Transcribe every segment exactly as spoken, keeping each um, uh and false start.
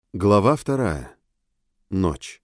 Глава вторая. Ночь.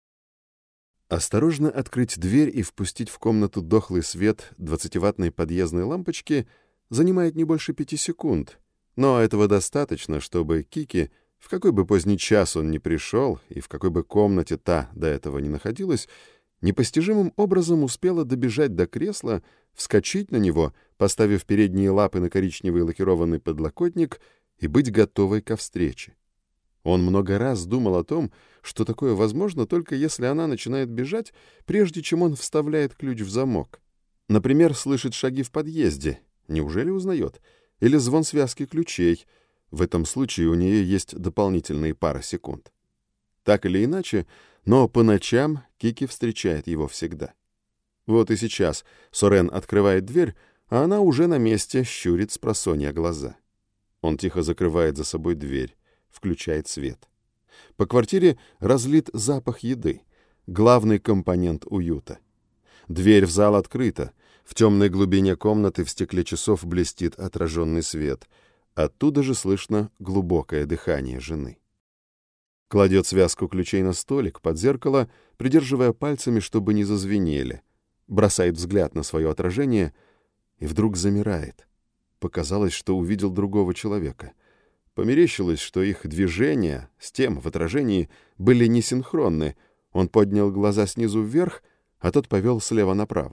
Осторожно открыть дверь и впустить в комнату дохлый свет двадцативаттной подъездной лампочки занимает не больше пяти секунд, но этого достаточно, чтобы Кики, в какой бы поздний час он ни пришел и в какой бы комнате та до этого не находилась, непостижимым образом успела добежать до кресла, вскочить на него, поставив передние лапы на коричневый лакированный подлокотник, и быть готовой ко встрече. Он много раз думал о том, что такое возможно только если она начинает бежать, прежде чем он вставляет ключ в замок. Например, слышит шаги в подъезде. Неужели узнает? Или звон связки ключей. В этом случае у нее есть дополнительные пара секунд. Так или иначе, но по ночам Кики встречает его всегда. Вот и сейчас Сорен открывает дверь, а она уже на месте щурит спросонья глаза. Он тихо закрывает за собой дверь. Включает свет. По квартире разлит запах еды, главный компонент уюта. Дверь в зал открыта. В темной глубине комнаты в стекле часов блестит отраженный свет. Оттуда же слышно глубокое дыхание жены. Кладет связку ключей на столик под зеркало, придерживая пальцами, чтобы не зазвенели. Бросает взгляд на свое отражение и вдруг замирает. Показалось, что увидел другого человека. Померещилось, что их движения с тем в отражении были несинхронны. Он поднял глаза снизу вверх, а тот повел слева направо.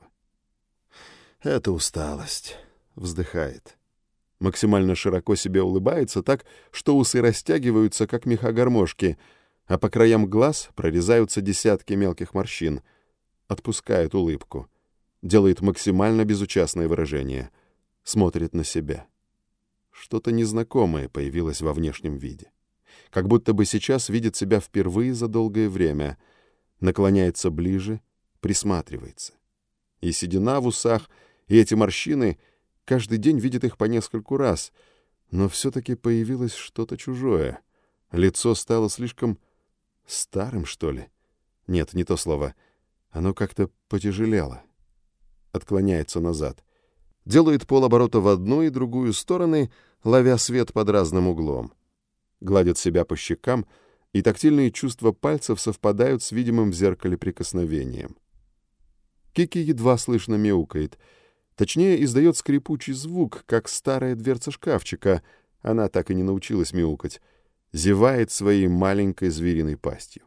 «Это усталость», — вздыхает. Максимально широко себе улыбается так, что усы растягиваются, как меха гармошки, а по краям глаз прорезаются десятки мелких морщин. Отпускает улыбку. Делает максимально безучастное выражение. Смотрит на себя. Что-то незнакомое появилось во внешнем виде. Как будто бы сейчас видит себя впервые за долгое время. Наклоняется ближе, присматривается. И седина в усах, и эти морщины, каждый день видит их по нескольку раз. Но все-таки появилось что-то чужое. Лицо стало слишком старым, что ли? Нет, не то слово. Оно как-то потяжелело. Отклоняется назад. Делает полоборота в одну и другую стороны, ловя свет под разным углом. Гладит себя по щекам, и тактильные чувства пальцев совпадают с видимым в зеркале прикосновением. Кики едва слышно мяукает. Точнее, издает скрипучий звук, как старая дверца шкафчика. Она так и не научилась мяукать. Зевает своей маленькой звериной пастью.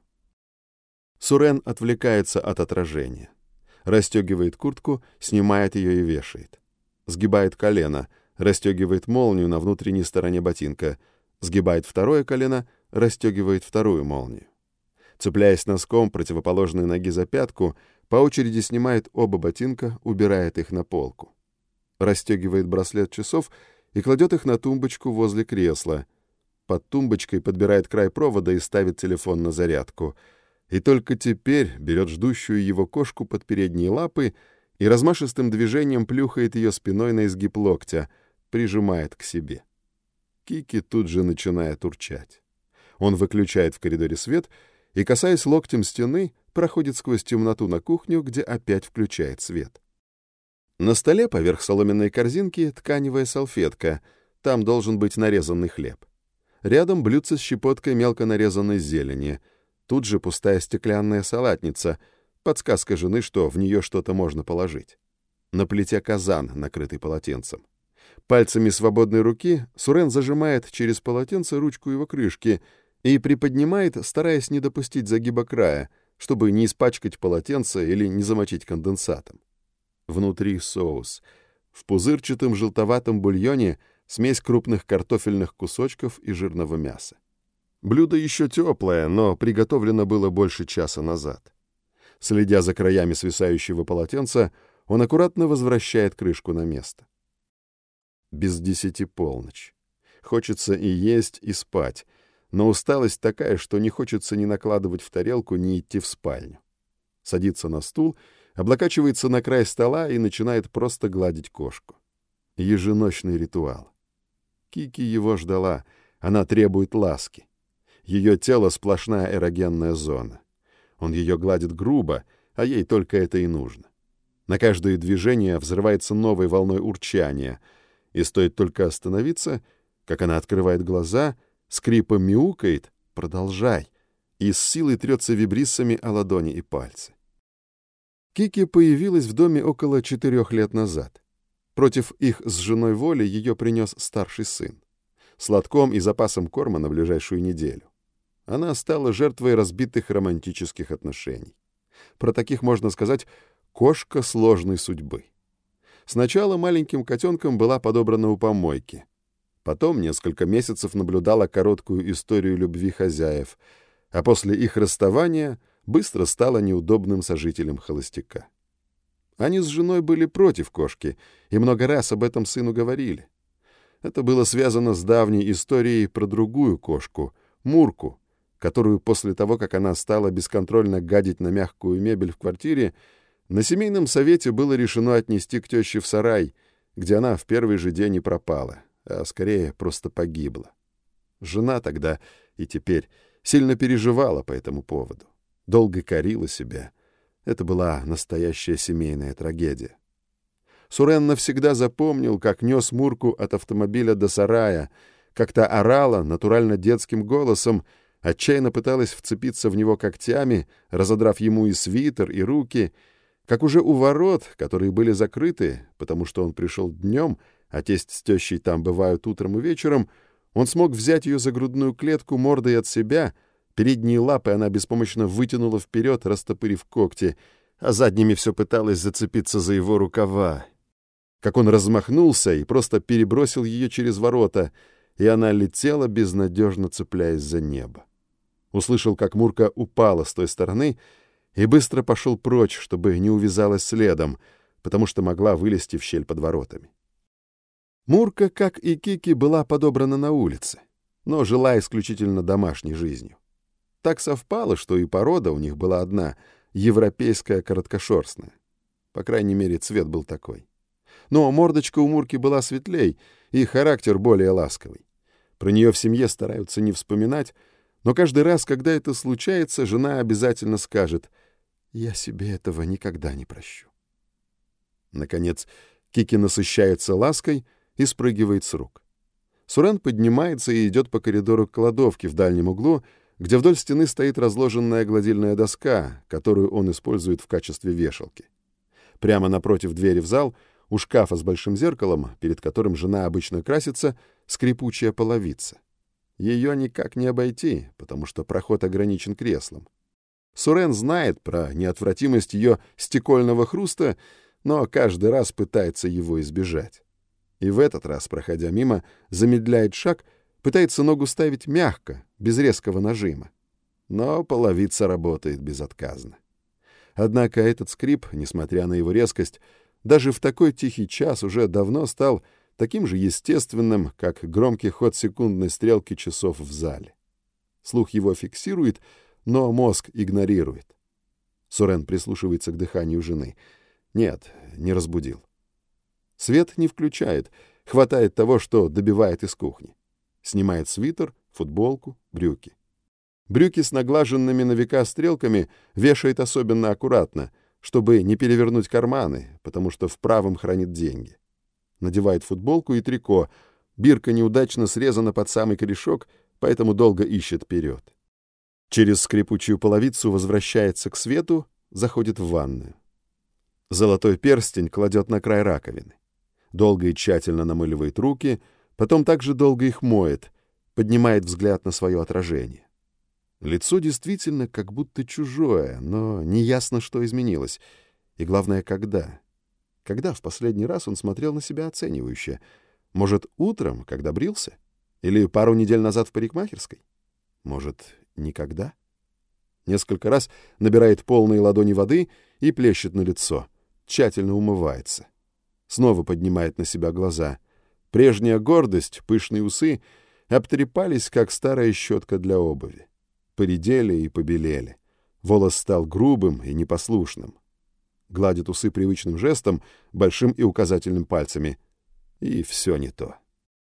Сурен отвлекается от отражения. Расстегивает куртку, снимает ее и вешает. Сгибает колено, расстегивает молнию на внутренней стороне ботинка, сгибает второе колено, расстегивает вторую молнию. Цепляясь носком противоположной ноги за пятку, по очереди снимает оба ботинка, убирает их на полку. Расстегивает браслет часов и кладет их на тумбочку возле кресла. Под тумбочкой подбирает край провода и ставит телефон на зарядку. И только теперь берет ждущую его кошку под передние лапы и размашистым движением плюхает ее спиной на изгиб локтя, прижимает к себе. Кики тут же начинает урчать. Он выключает в коридоре свет и, касаясь локтем стены, проходит сквозь темноту на кухню, где опять включает свет. На столе поверх соломенной корзинки тканевая салфетка, там должен быть нарезанный хлеб. Рядом блюдце с щепоткой мелко нарезанной зелени, тут же пустая стеклянная салатница — подсказка жены, что в нее что-то можно положить. На плите казан, накрытый полотенцем. Пальцами свободной руки Сурен зажимает через полотенце ручку его крышки и приподнимает, стараясь не допустить загиба края, чтобы не испачкать полотенце или не замочить конденсатом. Внутри соус. В пузырчатом желтоватом бульоне смесь крупных картофельных кусочков и жирного мяса. Блюдо еще теплое, но приготовлено было больше часа назад. Следя за краями свисающего полотенца, он аккуратно возвращает крышку на место. Без десяти полночь. Хочется и есть, и спать, но усталость такая, что не хочется ни накладывать в тарелку, ни идти в спальню. Садится на стул, облокачивается на край стола и начинает просто гладить кошку. Еженочный ритуал. Кики его ждала, она требует ласки. Ее тело — сплошная эрогенная зона. Он ее гладит грубо, а ей только это и нужно. На каждое движение взрывается новой волной урчания, и стоит только остановиться, как она открывает глаза, скрипом мяукает, продолжай!» и с силой трется вибриссами о ладони и пальцы. Кики появилась в доме около четырех лет назад. Против их с женой воли ее принес старший сын. С лотком и запасом корма на ближайшую неделю. Она стала жертвой разбитых романтических отношений. Про таких можно сказать «кошка сложной судьбы». Сначала маленьким котенком была подобрана у помойки. Потом несколько месяцев наблюдала короткую историю любви хозяев, а после их расставания быстро стала неудобным сожителем холостяка. Они с женой были против кошки и много раз об этом сыну говорили. Это было связано с давней историей про другую кошку, Мурку, которую после того, как она стала бесконтрольно гадить на мягкую мебель в квартире, на семейном совете было решено отнести к теще в сарай, где она в первый же день и пропала, а скорее просто погибла. Жена тогда и теперь сильно переживала по этому поводу, долго корила себя. Это была настоящая семейная трагедия. Сурен навсегда запомнил, как нес Мурку от автомобиля до сарая, как та орала натурально детским голосом, отчаянно пыталась вцепиться в него когтями, разодрав ему и свитер, и руки, как уже у ворот, которые были закрыты, потому что он пришел днем, а тесть с тещей там бывают утром и вечером, он смог взять ее за грудную клетку мордой от себя, передние лапы она беспомощно вытянула вперед, растопырив когти, а задними все пыталась зацепиться за его рукава. Как он размахнулся и просто перебросил ее через ворота, и она летела, безнадежно цепляясь за небо. Услышал, как Мурка упала с той стороны и быстро пошел прочь, чтобы не увязалась следом, потому что могла вылезти в щель под воротами. Мурка, как и Кики, была подобрана на улице, но жила исключительно домашней жизнью. Так совпало, что и порода у них была одна — европейская короткошерстная. По крайней мере, цвет был такой. Но мордочка у Мурки была светлей, и характер более ласковый. Про нее в семье стараются не вспоминать, но каждый раз, когда это случается, жена обязательно скажет: «Я себе этого никогда не прощу». Наконец, Кики насыщается лаской и спрыгивает с рук. Сурен поднимается и идет по коридору к кладовке в дальнем углу, где вдоль стены стоит разложенная гладильная доска, которую он использует в качестве вешалки. Прямо напротив двери в зал, у шкафа с большим зеркалом, перед которым жена обычно красится, скрипучая половица. Ее никак не обойти, потому что проход ограничен креслом. Сурен знает про неотвратимость ее стекольного хруста, но каждый раз пытается его избежать. И в этот раз, проходя мимо, замедляет шаг, пытается ногу ставить мягко, без резкого нажима. Но половица работает безотказно. Однако этот скрип, несмотря на его резкость, даже в такой тихий час уже давно стал таким же естественным, как громкий ход секундной стрелки часов в зале. Слух его фиксирует, но мозг игнорирует. Сурен прислушивается к дыханию жены. Нет, не разбудил. Свет не включает, хватает того, что добивает из кухни. Снимает свитер, футболку, брюки. Брюки с наглаженными на века стрелками вешает особенно аккуратно, чтобы не перевернуть карманы, потому что в правом хранит деньги. Надевает футболку и трико, бирка неудачно срезана под самый корешок, поэтому долго ищет вперед. Через скрипучую половицу возвращается к свету, заходит в ванную. Золотой перстень кладет на край раковины. Долго и тщательно намыливает руки, потом также долго их моет, поднимает взгляд на свое отражение. Лицо действительно как будто чужое, но неясно, что изменилось. И главное, когда. Когда в последний раз он смотрел на себя оценивающе? Может, утром, когда брился? Или пару недель назад в парикмахерской? Может, никогда? Несколько раз набирает полные ладони воды и плещет на лицо. Тщательно умывается. Снова поднимает на себя глаза. Прежняя гордость, пышные усы обтрепались, как старая щетка для обуви. Поредели и побелели. Волос стал грубым и непослушным. Гладит усы привычным жестом, большим и указательным пальцами. И все не то.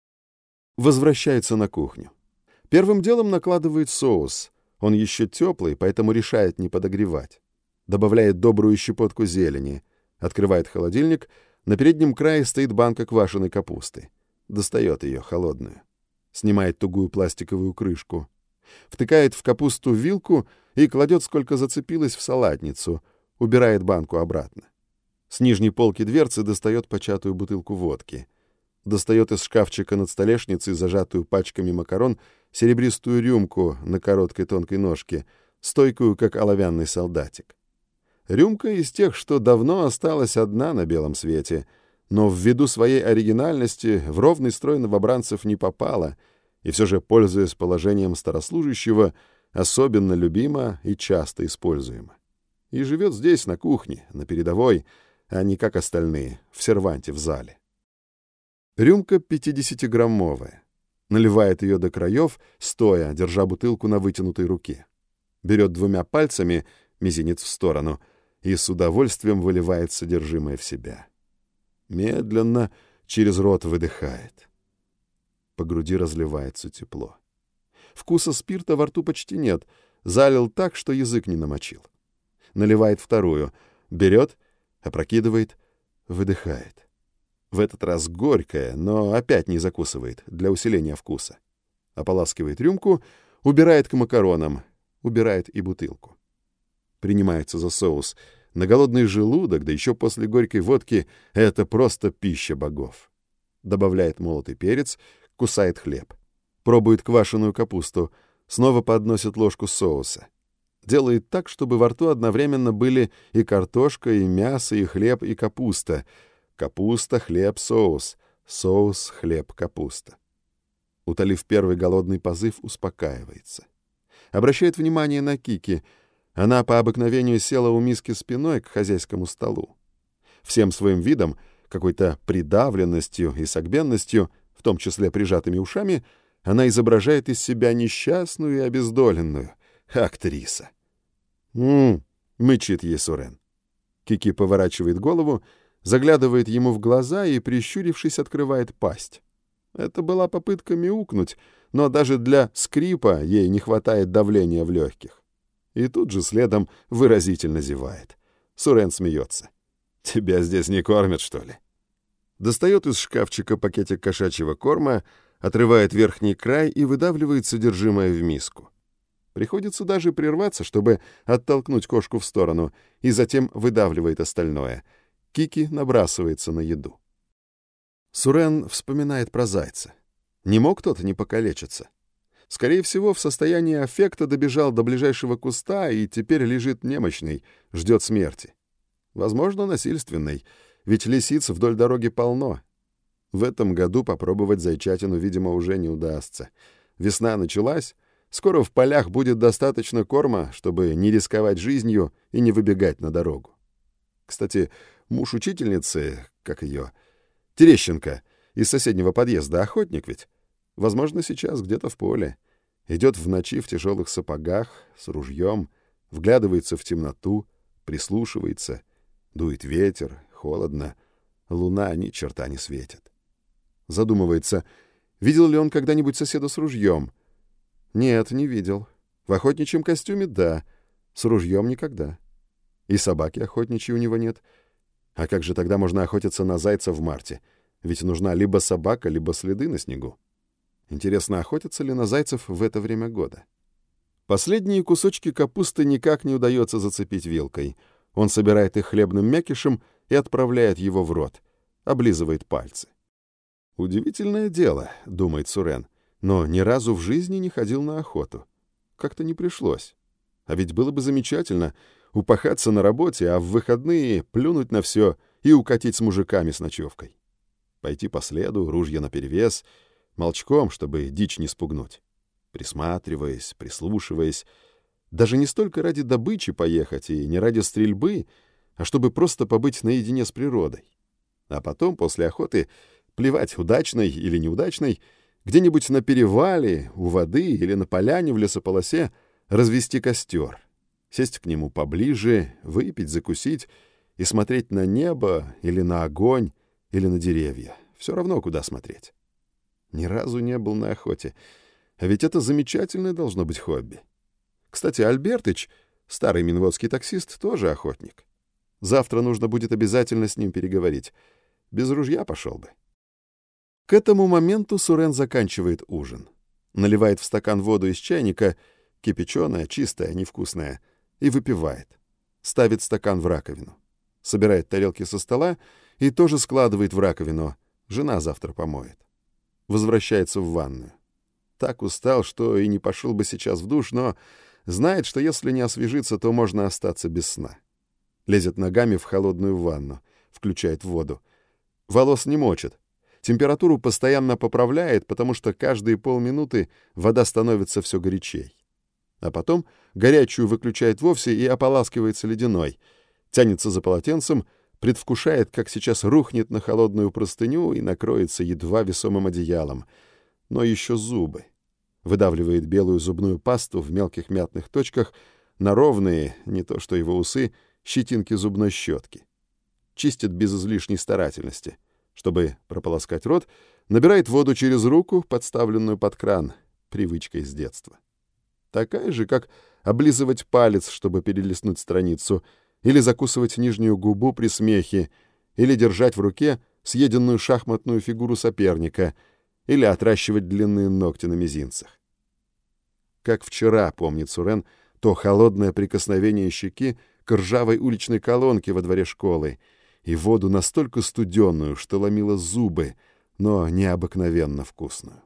Возвращается на кухню. Первым делом накладывает соус. Он еще теплый, поэтому решает не подогревать. Добавляет добрую щепотку зелени. Открывает холодильник. На переднем крае стоит банка квашеной капусты. Достает ее, холодную. Снимает тугую пластиковую крышку. Втыкает в капусту вилку и кладет, сколько зацепилось, в салатницу, убирает банку обратно. С нижней полки дверцы достает початую бутылку водки. Достает из шкафчика над столешницей, зажатую пачками макарон, серебристую рюмку на короткой тонкой ножке, стойкую, как оловянный солдатик. Рюмка из тех, что давно осталась одна на белом свете, но ввиду своей оригинальности в ровный строй новобранцев не попала, и все же, пользуясь положением старослужащего, особенно любима и часто используема. И живет здесь, на кухне, на передовой, а не как остальные, в серванте в зале. Рюмка пятидесятиграммовая. Наливает ее до краев, стоя, держа бутылку на вытянутой руке. Берет двумя пальцами, мизинец в сторону, и с удовольствием выливает содержимое в себя. Медленно через рот выдыхает. По груди разливается тепло. Вкуса спирта во рту почти нет, залил так, что язык не намочил. Наливает вторую, берет, опрокидывает, выдыхает. В этот раз горькое, но опять не закусывает, для усиления вкуса. Ополаскивает рюмку, убирает к макаронам, убирает и бутылку. Принимается за соус. На голодный желудок, да еще после горькой водки, это просто пища богов. Добавляет молотый перец, кусает хлеб. Пробует квашеную капусту, снова подносит ложку соуса. Делает так, чтобы во рту одновременно были и картошка, и мясо, и хлеб, и капуста. Капуста, хлеб, соус. Соус, хлеб, капуста. Утолив первый голодный позыв, успокаивается. Обращает внимание на Кики. Она по обыкновению села у миски спиной к хозяйскому столу. Всем своим видом, какой-то придавленностью и согбенностью, в том числе прижатыми ушами, она изображает из себя несчастную и обездоленную. Актриса. «М-м-м», мычит ей Сурен. Кики поворачивает голову, заглядывает ему в глаза и, прищурившись, открывает пасть. Это была попытка мяукнуть, но даже для скрипа ей не хватает давления в легких. И тут же следом выразительно зевает. Сурен смеется. «Тебя здесь не кормят, что ли?» Достает из шкафчика пакетик кошачьего корма, отрывает верхний край и выдавливает содержимое в миску. Приходится даже прерваться, чтобы оттолкнуть кошку в сторону, и затем выдавливает остальное. Кики набрасывается на еду. Сурен вспоминает про зайца. Не мог тот не покалечиться. Скорее всего, в состоянии аффекта добежал до ближайшего куста и теперь лежит немощный, ждет смерти. Возможно, насильственной, ведь лисиц вдоль дороги полно. В этом году попробовать зайчатину, видимо, уже не удастся. Весна началась, скоро в полях будет достаточно корма, чтобы не рисковать жизнью и не выбегать на дорогу. Кстати, муж учительницы, как ее, Терещенко, из соседнего подъезда, охотник ведь, возможно, сейчас где-то в поле. Идет в ночи в тяжелых сапогах, с ружьем, вглядывается в темноту, прислушивается. Дует ветер, холодно, луна ни черта не светит. Задумывается, видел ли он когда-нибудь соседа с ружьем. Нет, не видел. В охотничьем костюме — да, с ружьем никогда. И собаки охотничьей у него нет. А как же тогда можно охотиться на зайца в марте? Ведь нужна либо собака, либо следы на снегу. Интересно, охотятся ли на зайцев в это время года? Последние кусочки капусты никак не удается зацепить вилкой. Он собирает их хлебным мякишем и отправляет его в рот. Облизывает пальцы. «Удивительное дело», — думает Сурен, но ни разу в жизни не ходил на охоту. Как-то не пришлось. А ведь было бы замечательно упахаться на работе, а в выходные плюнуть на все и укатить с мужиками с ночевкой. Пойти по следу, ружья наперевес, молчком, чтобы дичь не спугнуть. Присматриваясь, прислушиваясь, даже не столько ради добычи поехать и не ради стрельбы, а чтобы просто побыть наедине с природой. А потом, после охоты, плевать, удачной или неудачной, где-нибудь на перевале, у воды или на поляне в лесополосе развести костер, сесть к нему поближе, выпить, закусить и смотреть на небо или на огонь или на деревья. Все равно, куда смотреть. Ни разу не был на охоте. А ведь это замечательное должно быть хобби. Кстати, Альбертыч, старый минводский таксист, тоже охотник. Завтра нужно будет обязательно с ним переговорить. Без ружья пошел бы. К этому моменту Сурен заканчивает ужин. наливает в стакан воду из чайника, кипяченая, чистая, невкусная, и выпивает. Ставит стакан в раковину. Собирает тарелки со стола и тоже складывает в раковину. Жена завтра помоет. Возвращается в ванную. Так устал, что и не пошел бы сейчас в душ, но знает, что если не освежиться, то можно остаться без сна. Лезет ногами в холодную ванну, включает воду. Волос не мочит. Температуру постоянно поправляет, потому что каждые полминуты вода становится все горячей. А потом горячую выключает вовсе и ополаскивается ледяной. Тянется за полотенцем, предвкушает, как сейчас рухнет на холодную простыню и накроется едва весомым одеялом. Но еще зубы. Выдавливает белую зубную пасту в мелких мятных точках на ровные, не то что его усы, щетинки зубной щетки. Чистит без излишней старательности. Чтобы прополоскать рот, набирает воду через руку, подставленную под кран, привычкой с детства. Такая же, как облизывать палец, чтобы перелистнуть страницу, или закусывать нижнюю губу при смехе, или держать в руке съеденную шахматную фигуру соперника, или отращивать длинные ногти на мизинцах. Как вчера, помнит Сурен, то холодное прикосновение щеки к ржавой уличной колонке во дворе школы и воду настолько студеную, что ломило зубы, но необыкновенно вкусную.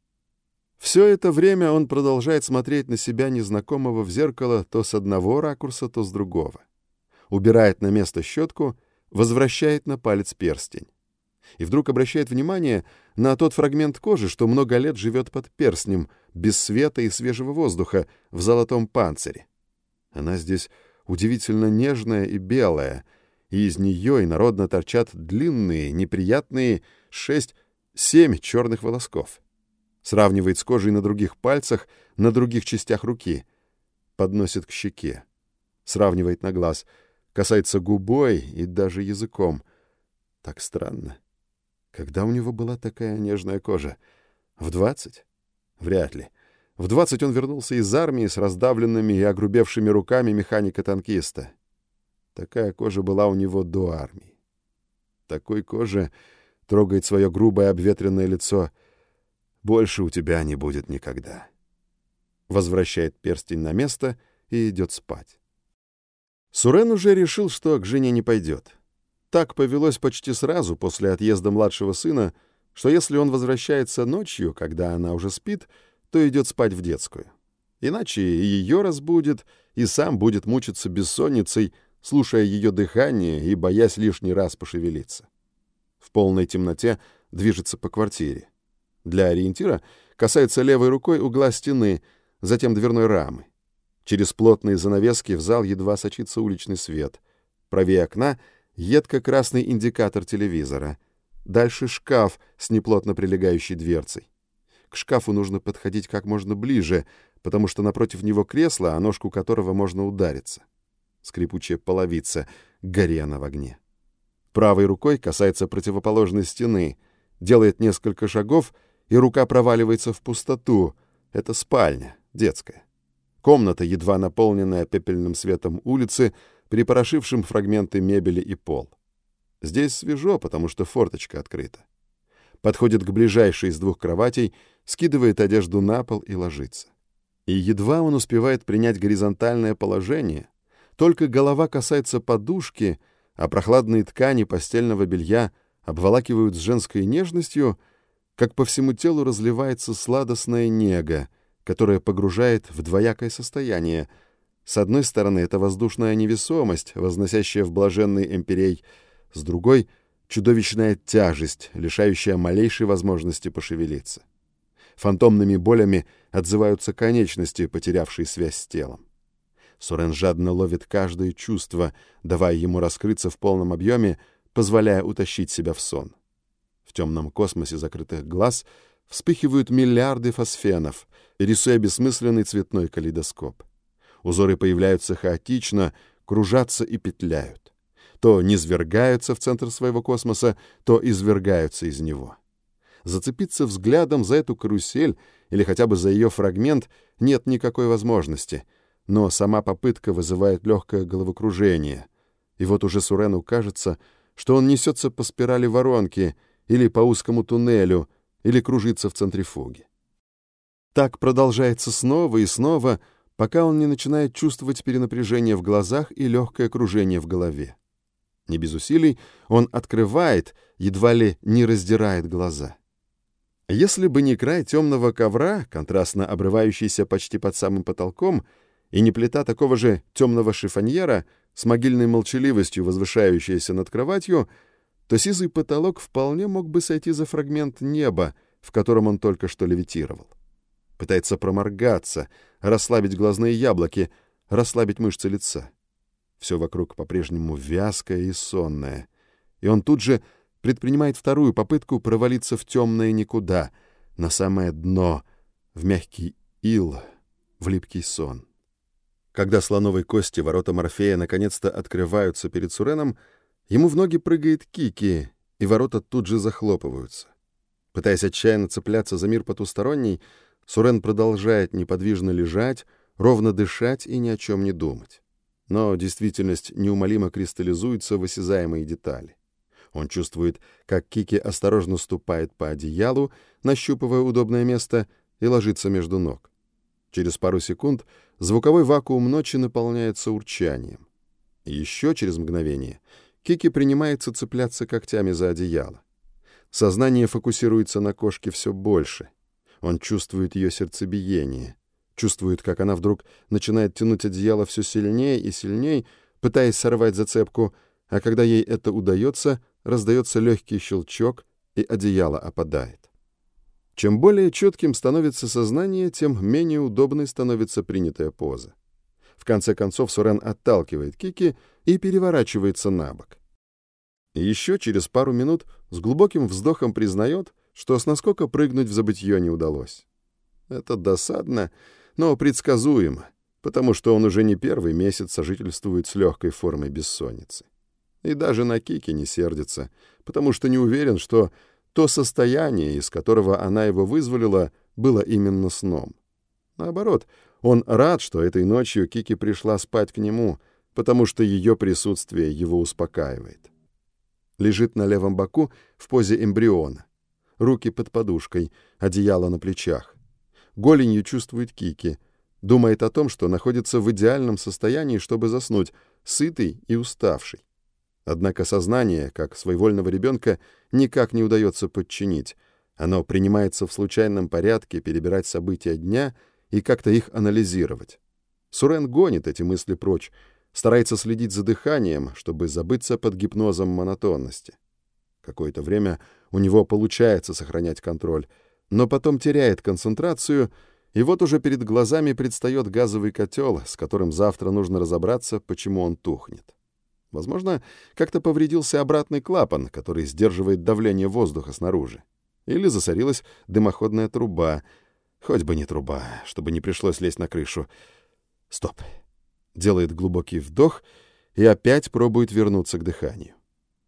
Все это время он продолжает смотреть на себя незнакомого в зеркало то с одного ракурса, то с другого. Убирает на место щетку, возвращает на палец перстень. И вдруг обращает внимание на тот фрагмент кожи, что много лет живет под перстнем, без света и свежего воздуха, в золотом панцире. Она здесь удивительно нежная и белая, и из нее инородно торчат длинные, неприятные шесть-семь черных волосков. Сравнивает с кожей на других пальцах, на других частях руки. Подносит к щеке. Сравнивает на глаз. Касается губой и даже языком. Так странно. Когда у него была такая нежная кожа? В двадцать? Вряд ли. В двадцать он вернулся из армии с раздавленными и огрубевшими руками механика-танкиста. Такая кожа была у него до армии. Такой кожи трогает свое грубое обветренное лицо. Больше у тебя не будет никогда. Возвращает перстень на место и идет спать. Сурен уже решил, что к жене не пойдет. Так повелось почти сразу после отъезда младшего сына, что если он возвращается ночью, когда она уже спит, то идет спать в детскую. Иначе и ее разбудит, и сам будет мучиться бессонницей, слушая ее дыхание и боясь лишний раз пошевелиться. В полной темноте движется по квартире. Для ориентира касается левой рукой угла стены, затем дверной рамы. Через плотные занавески в зал едва сочится уличный свет. Правее окна едко-красный индикатор телевизора. Дальше шкаф с неплотно прилегающей дверцей. К шкафу нужно подходить как можно ближе, потому что напротив него кресло, о ножку которого можно удариться. Скрипучая половица, гори она в огне. Правой рукой касается противоположной стены, делает несколько шагов, и рука проваливается в пустоту. Это спальня, детская. Комната, едва наполненная пепельным светом улицы, припорошившим фрагменты мебели и пол. Здесь свежо, потому что форточка открыта. Подходит к ближайшей из двух кроватей, скидывает одежду на пол и ложится. И едва он успевает принять горизонтальное положение, только голова касается подушки, а прохладные ткани постельного белья обволакивают с женской нежностью, как по всему телу разливается сладостная нега, которая погружает в двоякое состояние. С одной стороны, это воздушная невесомость, возносящая в блаженный эмпирей, с другой — чудовищная тяжесть, лишающая малейшей возможности пошевелиться. Фантомными болями отзываются конечности, потерявшие связь с телом. Сурен жадно ловит каждое чувство, давая ему раскрыться в полном объеме, позволяя утащить себя в сон. В темном космосе закрытых глаз вспыхивают миллиарды фосфенов, рисуя бессмысленный цветной калейдоскоп. Узоры появляются хаотично, кружатся и петляют. То низвергаются в центр своего космоса, то извергаются из него. Зацепиться взглядом за эту карусель или хотя бы за ее фрагмент нет никакой возможности, но сама попытка вызывает легкое головокружение. И вот уже Сурену кажется, что он несется по спирали воронки или по узкому туннелю, или кружится в центрифуге. Так продолжается снова и снова, пока он не начинает чувствовать перенапряжение в глазах и легкое кружение в голове. Не без усилий он открывает, едва ли не раздирает глаза. Если бы не край темного ковра, контрастно обрывающийся почти под самым потолком, и не плита такого же темного шифоньера с могильной молчаливостью, возвышающаяся над кроватью, то сизый потолок вполне мог бы сойти за фрагмент неба, в котором он только что левитировал. Пытается проморгаться, расслабить глазные яблоки, расслабить мышцы лица. Все вокруг по-прежнему вязкое и сонное. И он тут же предпринимает вторую попытку провалиться в темное никуда, на самое дно, в мягкий ил, в липкий сон. Когда слоновой кости ворота Морфея наконец-то открываются перед Суреном, ему в ноги прыгает Кики, и ворота тут же захлопываются. Пытаясь отчаянно цепляться за мир потусторонний, Сурен продолжает неподвижно лежать, ровно дышать и ни о чем не думать. Но действительность неумолимо кристаллизуется в осязаемые детали. Он чувствует, как Кики осторожно ступает по одеялу, нащупывая удобное место, и ложится между ног. Через пару секунд звуковой вакуум ночи наполняется урчанием. И еще через мгновение Кики принимается цепляться когтями за одеяло. Сознание фокусируется на кошке все больше. Он чувствует ее сердцебиение, чувствует, как она вдруг начинает тянуть одеяло все сильнее и сильнее, пытаясь сорвать зацепку, а когда ей это удается, раздается легкий щелчок, и одеяло опадает. Чем более четким становится сознание, тем менее удобной становится принятая поза. В конце концов Сурен отталкивает Кики и переворачивается на бок. И еще через пару минут с глубоким вздохом признает, что с наскока прыгнуть в забытье не удалось. Это досадно, но предсказуемо, потому что он уже не первый месяц сожительствует с легкой формой бессонницы. И даже на Кики не сердится, потому что не уверен, что то состояние, из которого она его вызволила, было именно сном. Наоборот, он рад, что этой ночью Кики пришла спать к нему, потому что ее присутствие его успокаивает. Лежит на левом боку в позе эмбриона. Руки под подушкой, одеяло на плечах. Голенью чувствует Кики. Думает о том, что находится в идеальном состоянии, чтобы заснуть, сытый и уставший. Однако сознание, как своевольного ребенка, никак не удается подчинить. Оно принимается в случайном порядке перебирать события дня и как-то их анализировать. Сурен гонит эти мысли прочь, старается следить за дыханием, чтобы забыться под гипнозом монотонности. Какое-то время у него получается сохранять контроль, но потом теряет концентрацию, и вот уже перед глазами предстает газовый котел, с которым завтра нужно разобраться, почему он тухнет. Возможно, как-то повредился обратный клапан, который сдерживает давление воздуха снаружи. Или засорилась дымоходная труба. Хоть бы не труба, чтобы не пришлось лезть на крышу. Стоп. Делает глубокий вдох и опять пробует вернуться к дыханию.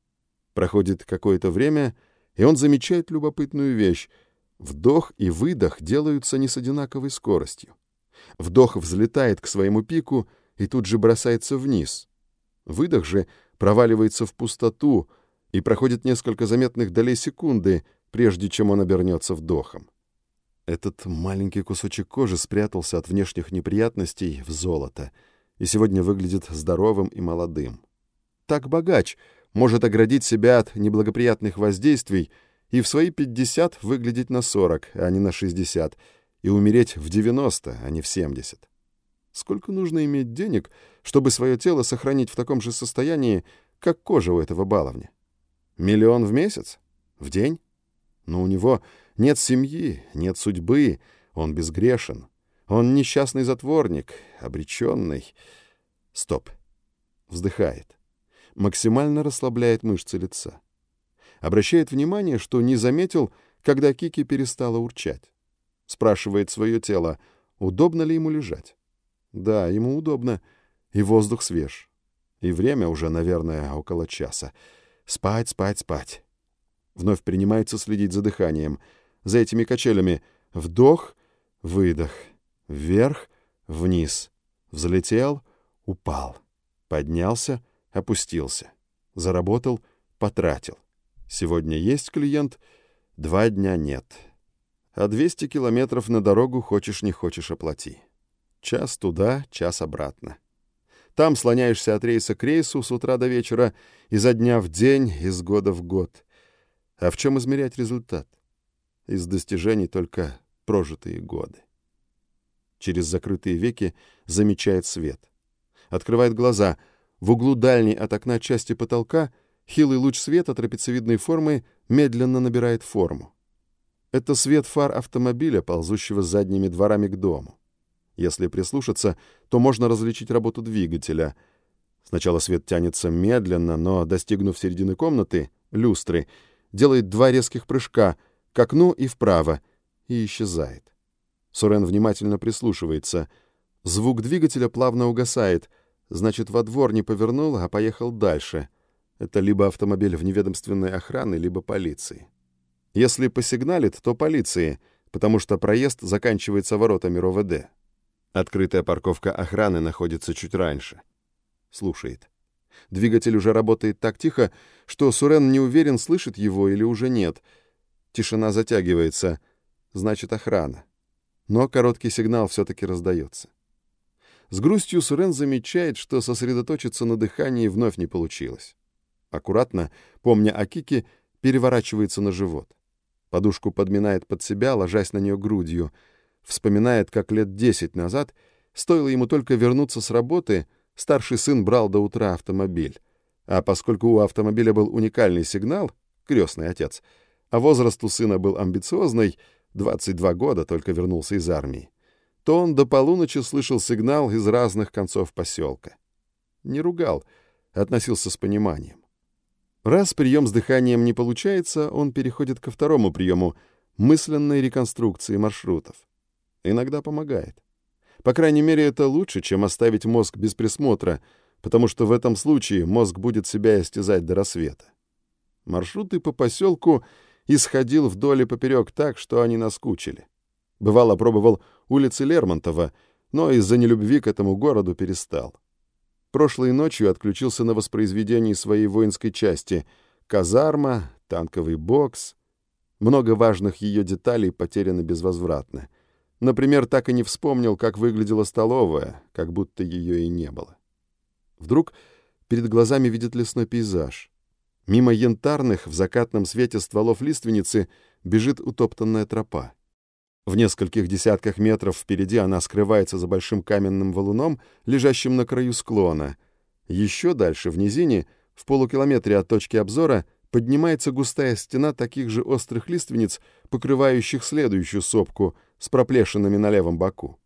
Проходит какое-то время, и он замечает любопытную вещь. Вдох и выдох делаются не с одинаковой скоростью. Вдох взлетает к своему пику и тут же бросается вниз. Выдох же проваливается в пустоту и проходит несколько заметных долей секунды, прежде чем он обернется вдохом. Этот маленький кусочек кожи спрятался от внешних неприятностей в золото и сегодня выглядит здоровым и молодым. Так богач может оградить себя от неблагоприятных воздействий и в свои пятьдесят выглядеть на сорок, а не на шестьдесят, и умереть в девяносто, а не в семьдесят. Сколько нужно иметь денег, чтобы свое тело сохранить в таком же состоянии, как кожа у этого баловня? Миллион в месяц? В день? Но у него нет семьи, нет судьбы, он безгрешен. Он несчастный затворник, обреченный. Стоп. Вздыхает. Максимально расслабляет мышцы лица. Обращает внимание, что не заметил, когда Кики перестала урчать. Спрашивает свое тело, удобно ли ему лежать. Да, ему удобно, и воздух свеж. И время уже, наверное, около часа. Спать, спать, спать. Вновь принимается следить за дыханием. За этими качелями вдох, выдох, вверх, вниз. Взлетел, упал. Поднялся, опустился. Заработал, потратил. Сегодня есть клиент, два дня нет. а двести километров на дорогу хочешь не хочешь оплати. Час туда, час обратно. Там слоняешься от рейса к рейсу с утра до вечера, изо дня в день, из года в год. А в чем измерять результат? Из достижений только прожитые годы. Через закрытые веки замечает свет. Открывает глаза. В углу дальней от окна части потолка хилый луч света трапециевидной формы медленно набирает форму. Это свет фар автомобиля, ползущего задними дворами к дому. Если прислушаться, то можно различить работу двигателя. Сначала свет тянется медленно, но, достигнув середины комнаты, люстры, делает два резких прыжка к окну и вправо, и исчезает. Сурен внимательно прислушивается. Звук двигателя плавно угасает. Значит, во двор не повернул, а поехал дальше. Это либо автомобиль вневедомственной охраны, либо полиции. Если посигналит, то полиции, потому что проезд заканчивается воротами РОВД. Открытая парковка охраны находится чуть раньше. Слушает. Двигатель уже работает так тихо, что Сурен не уверен, слышит его или уже нет. Тишина затягивается. Значит, охрана. Но короткий сигнал все-таки раздается. С грустью Сурен замечает, что сосредоточиться на дыхании вновь не получилось. Аккуратно, помня о Кике, переворачивается на живот. Подушку подминает под себя, ложась на нее грудью. Вспоминает, как лет десять назад, стоило ему только вернуться с работы, старший сын брал до утра автомобиль. А поскольку у автомобиля был уникальный сигнал, крестный отец, а возраст у сына был амбициозный, двадцать два года, только вернулся из армии, то он до полуночи слышал сигнал из разных концов поселка. Не ругал, относился с пониманием. Раз прием с дыханием не получается, он переходит ко второму приему — мысленной реконструкции маршрутов. Иногда помогает. По крайней мере, это лучше, чем оставить мозг без присмотра, потому что в этом случае мозг будет себя истязать до рассвета. Маршруты по поселку исходил вдоль и поперек так, что они наскучили. Бывало, пробовал улицы Лермонтова, но из-за нелюбви к этому городу перестал. Прошлой ночью отключился на воспроизведении своей воинской части. Казарма, танковый бокс. Много важных ее деталей потеряны безвозвратно. Например, так и не вспомнил, как выглядела столовая, как будто ее и не было. Вдруг перед глазами видит лесной пейзаж. Мимо янтарных в закатном свете стволов лиственницы бежит утоптанная тропа. В нескольких десятках метров впереди она скрывается за большим каменным валуном, лежащим на краю склона. Еще дальше, в низине, в полукилометре от точки обзора, поднимается густая стена таких же острых лиственниц, покрывающих следующую сопку с проплешинами на левом боку.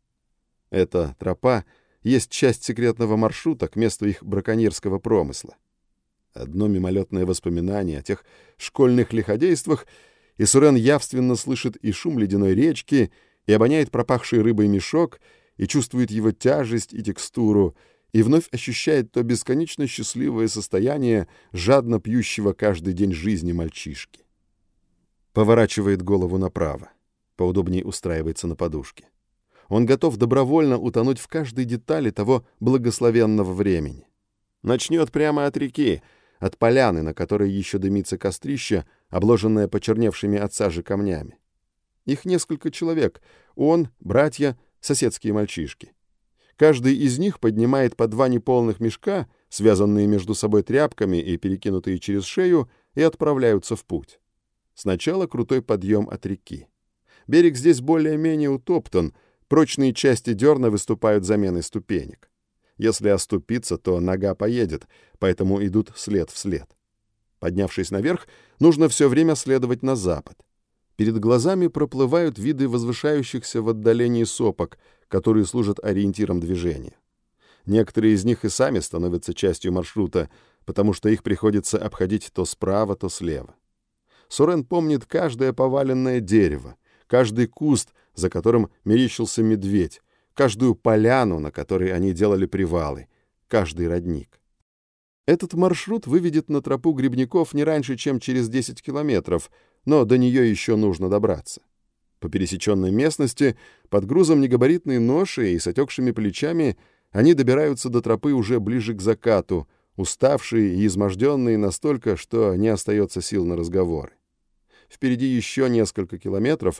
Эта тропа есть часть секретного маршрута к месту их браконьерского промысла. Одно мимолетное воспоминание о тех школьных лиходействах, и Сурен явственно слышит и шум ледяной речки, и обоняет пропахший рыбой мешок, и чувствует его тяжесть и текстуру, и вновь ощущает то бесконечно счастливое состояние жадно пьющего каждый день жизни мальчишки. Поворачивает голову направо, поудобнее устраивается на подушке. Он готов добровольно утонуть в каждой детали того благословенного времени. Начнет прямо от реки, от поляны, на которой еще дымится кострище, обложенное почерневшими от сажи камнями. Их несколько человек. Он, братья, соседские мальчишки. Каждый из них поднимает по два неполных мешка, связанные между собой тряпками и перекинутые через шею, и отправляются в путь. Сначала крутой подъем от реки. Берег здесь более-менее утоптан, прочные части дерна выступают заменой ступенек. Если оступиться, то нога поедет, поэтому идут след в след. Поднявшись наверх, нужно все время следовать на запад. Перед глазами проплывают виды возвышающихся в отдалении сопок, которые служат ориентиром движения. Некоторые из них и сами становятся частью маршрута, потому что их приходится обходить то справа, то слева. Сурен помнит каждое поваленное дерево, каждый куст, за которым мерещился медведь, каждую поляну, на которой они делали привалы, каждый родник. Этот маршрут выведет на тропу грибников не раньше, чем через десять километров, но до нее еще нужно добраться. По пересеченной местности, под грузом негабаритной ноши и с отекшими плечами, они добираются до тропы уже ближе к закату, уставшие и изможденные настолько, что не остается сил на разговоры. Впереди еще несколько километров,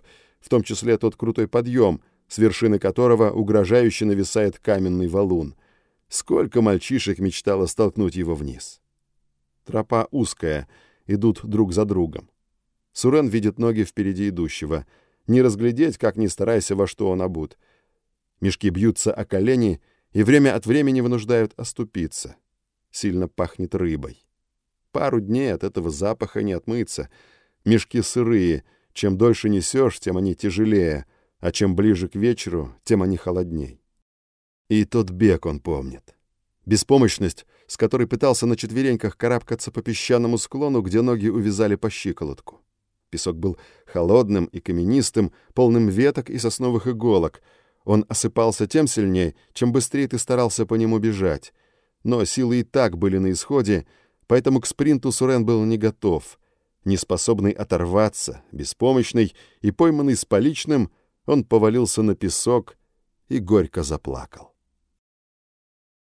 в том числе тот крутой подъем, с вершины которого угрожающе нависает каменный валун. Сколько мальчишек мечтало столкнуть его вниз. Тропа узкая, идут друг за другом. Сурен видит ноги впереди идущего. Не разглядеть, как ни старайся, во что он обут. Мешки бьются о колени и время от времени вынуждают оступиться. Сильно пахнет рыбой. Пару дней от этого запаха не отмыться. Мешки сырые. Чем дольше несешь, тем они тяжелее, а чем ближе к вечеру, тем они холодней. И тот бег он помнит. Беспомощность, с которой пытался на четвереньках карабкаться по песчаному склону, где ноги увязали по щиколотку. Песок был холодным и каменистым, полным веток и сосновых иголок. Он осыпался тем сильнее, чем быстрее ты старался по нему бежать. Но силы и так были на исходе, поэтому к спринту Сурен был не готов. Неспособный оторваться, беспомощный и пойманный с поличным, он повалился на песок и горько заплакал.